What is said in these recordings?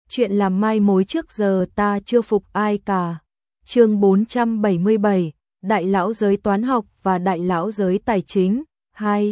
chuyện làm mai mối trước giờ ta chưa phục ai cả. Chương 477, Đại lão giới toán học và Đại lão giới tài chính 2.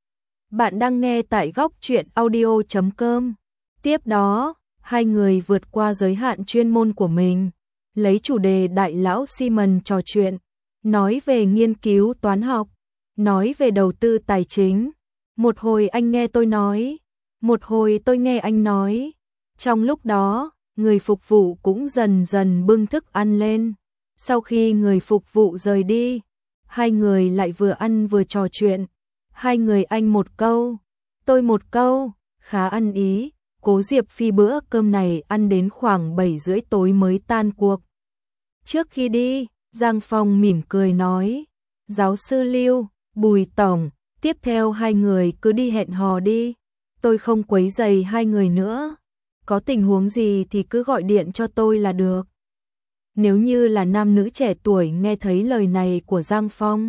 Bạn đang nghe tại góc truyện audio.com. Tiếp đó, hai người vượt qua giới hạn chuyên môn của mình, lấy chủ đề Đại lão Simon trò chuyện, nói về nghiên cứu toán học, nói về đầu tư tài chính. Một hồi anh nghe tôi nói, một hồi tôi nghe anh nói. Trong lúc đó, người phục vụ cũng dần dần bưng thức ăn lên. Sau khi người phục vụ rời đi, hai người lại vừa ăn vừa trò chuyện. Hai người anh một câu, tôi một câu, khá ăn ý. Cố Diệp Phi bữa cơm này ăn đến khoảng 7 rưỡi tối mới tan cuộc. Trước khi đi, Giang Phong mỉm cười nói, giáo sư Lưu, Bùi Tổng, tiếp theo hai người cứ đi hẹn hò đi. Tôi không quấy rầy hai người nữa. Có tình huống gì thì cứ gọi điện cho tôi là được. Nếu như là nam nữ trẻ tuổi nghe thấy lời này của Giang Phong,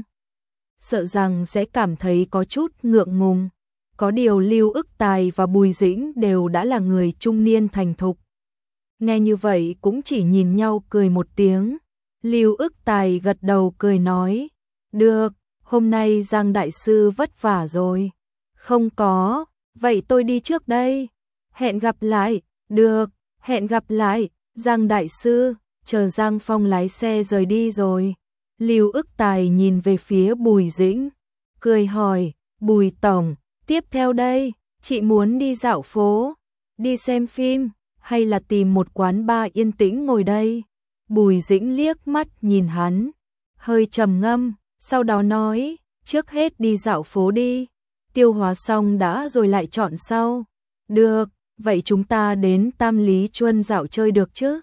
sợ rằng sẽ cảm thấy có chút ngượng ngùng. Có điều Lưu Ức Tài và Bùi Dĩnh đều đã là người trung niên thành thục. Nghe như vậy cũng chỉ nhìn nhau cười một tiếng. Lưu Ức Tài gật đầu cười nói, được, hôm nay Giang Đại Sư vất vả rồi. Không có, vậy tôi đi trước đây. Hẹn gặp lại, được, hẹn gặp lại, Giang Đại Sư. Chờ Giang Phong lái xe rời đi rồi, Lưu Ức Tài nhìn về phía Bùi Dĩnh, cười hỏi, Bùi Tổng, tiếp theo đây, chị muốn đi dạo phố, đi xem phim, hay là tìm một quán bar yên tĩnh ngồi đây? Bùi Dĩnh liếc mắt nhìn hắn, hơi trầm ngâm, sau đó nói, trước hết đi dạo phố đi, tiêu hóa xong đã rồi lại chọn sau. Được, vậy chúng ta đến Tam Lý Chuân dạo chơi được chứ?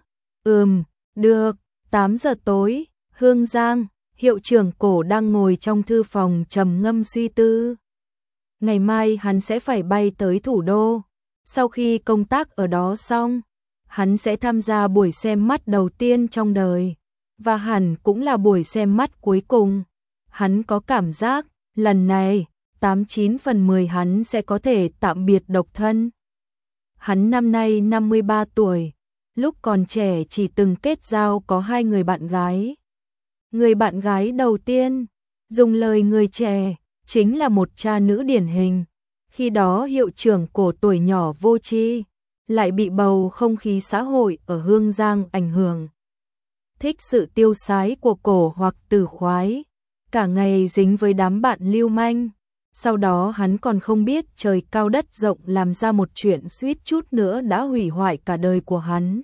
Được. 8 giờ tối, Hương Giang, hiệu trưởng Cổ đang ngồi trong thư phòng trầm ngâm suy tư. Ngày mai hắn sẽ phải bay tới thủ đô. Sau khi công tác ở đó xong, hắn sẽ tham gia buổi xem mắt đầu tiên trong đời, và hẳn cũng là buổi xem mắt cuối cùng. Hắn có cảm giác, lần này, 89 phần 10 hắn sẽ có thể tạm biệt độc thân. Hắn năm nay 53 tuổi. Lúc còn trẻ chỉ từng kết giao có 2 người bạn gái. Người bạn gái đầu tiên, dùng lời người trẻ, chính là một cha nữ điển hình. Khi đó hiệu trưởng Cổ tuổi nhỏ vô tri, lại bị bầu không khí xã hội ở Hương Giang ảnh hưởng. Thích sự tiêu sái của Cổ hoặc Tử khoái, cả ngày dính với đám bạn lưu manh. Sau đó hắn còn không biết trời cao đất rộng làm ra một chuyện suýt chút nữa đã hủy hoại cả đời của hắn.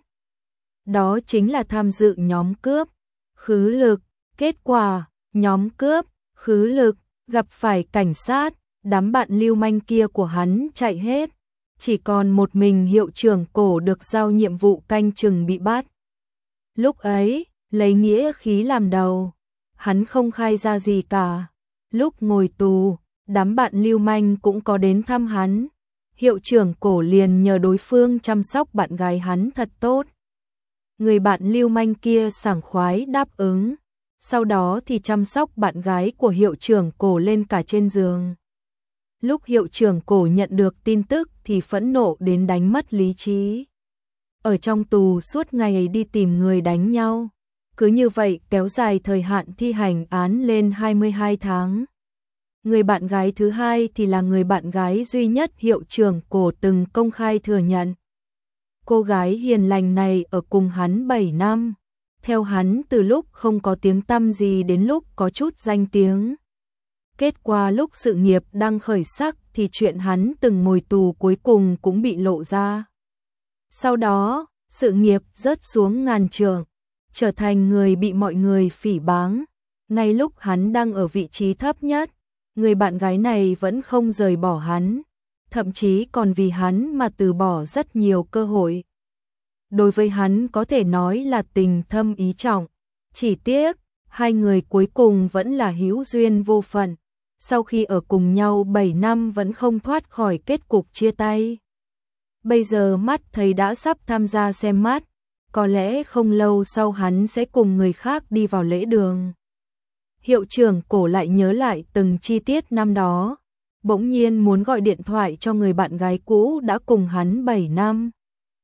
Đó chính là tham dự nhóm cướp, khứ lực. Kết quả, nhóm cướp, khứ lực, gặp phải cảnh sát, đám bạn lưu manh kia của hắn chạy hết. Chỉ còn một mình hiệu trưởng Cổ được giao nhiệm vụ canh chừng bị bắt. Lúc ấy, lấy nghĩa khí làm đầu, hắn không khai ra gì cả. Lúc ngồi tù, đám bạn lưu manh cũng có đến thăm hắn. Hiệu trưởng Cổ liền nhờ đối phương chăm sóc bạn gái hắn thật tốt. Người bạn lưu manh kia sảng khoái đáp ứng. Sau đó thì chăm sóc bạn gái của hiệu trưởng Cổ lên cả trên giường. Lúc hiệu trưởng Cổ nhận được tin tức thì phẫn nộ đến đánh mất lý trí. Ở trong tù suốt ngày đi tìm người đánh nhau. Cứ như vậy kéo dài thời hạn thi hành án lên 22 tháng. Người bạn gái thứ hai thì là người bạn gái duy nhất hiệu trưởng Cổ từng công khai thừa nhận. Cô gái hiền lành này ở cùng hắn 7 năm. Theo hắn từ lúc không có tiếng tăm gì đến lúc có chút danh tiếng. Kết quả lúc sự nghiệp đang khởi sắc thì chuyện hắn từng ngồi tù cuối cùng cũng bị lộ ra. Sau đó, sự nghiệp rớt xuống ngàn trượng, trở thành người bị mọi người phỉ báng. Ngay lúc hắn đang ở vị trí thấp nhất, người bạn gái này vẫn không rời bỏ hắn, thậm chí còn vì hắn mà từ bỏ rất nhiều cơ hội. Đối với hắn có thể nói là tình thâm ý trọng, chỉ tiếc, hai người cuối cùng vẫn là hữu duyên vô phận, sau khi ở cùng nhau 7 năm vẫn không thoát khỏi kết cục chia tay. Bây giờ mắt thấy đã sắp tham gia xem mắt, có lẽ không lâu sau hắn sẽ cùng người khác đi vào lễ đường. Hiệu trưởng Cổ lại nhớ lại từng chi tiết năm đó, bỗng nhiên muốn gọi điện thoại cho người bạn gái cũ đã cùng hắn 7 năm.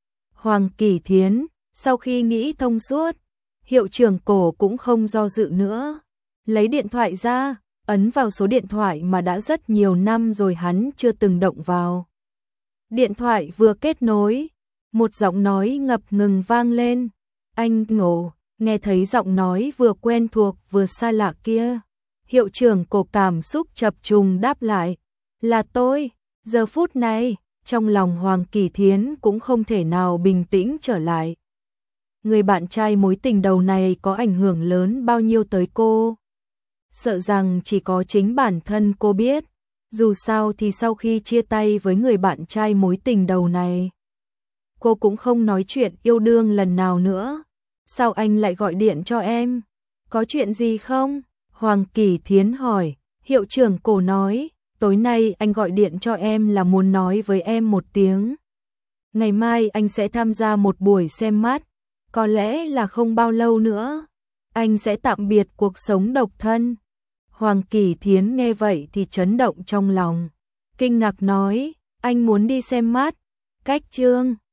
Hoàng Kỳ Thiến, sau khi nghĩ thông suốt, hiệu trưởng Cổ cũng không do dự nữa. Lấy điện thoại ra, ấn vào số điện thoại mà đã rất nhiều năm rồi hắn chưa từng động vào. Điện thoại vừa kết nối, một giọng nói ngập ngừng vang lên. Anh Ngô, nghe thấy giọng nói vừa quen thuộc vừa xa lạ kia. Hiệu trưởng Cổ cảm xúc chập trùng đáp lại. Là tôi. Giờ phút này, trong lòng Hoàng Kỳ Thiến cũng không thể nào bình tĩnh trở lại. Người bạn trai mối tình đầu này có ảnh hưởng lớn bao nhiêu tới cô? Sợ rằng chỉ có chính bản thân cô biết. Dù sao thì sau khi chia tay với người bạn trai mối tình đầu này, cô cũng không nói chuyện yêu đương lần nào nữa. Sao anh lại gọi điện cho em? Có chuyện gì không? Hoàng Kỳ Thiến hỏi. Hiệu trưởng Cổ nói, tối nay anh gọi điện cho em là muốn nói với em một tiếng. Ngày mai anh sẽ tham gia một buổi xem mắt. Có lẽ là không bao lâu nữa, anh sẽ tạm biệt cuộc sống độc thân. Hoàng Kỳ Thiến nghe vậy thì chấn động trong lòng. Kinh ngạc nói, anh muốn đi xem mắt. Cách chương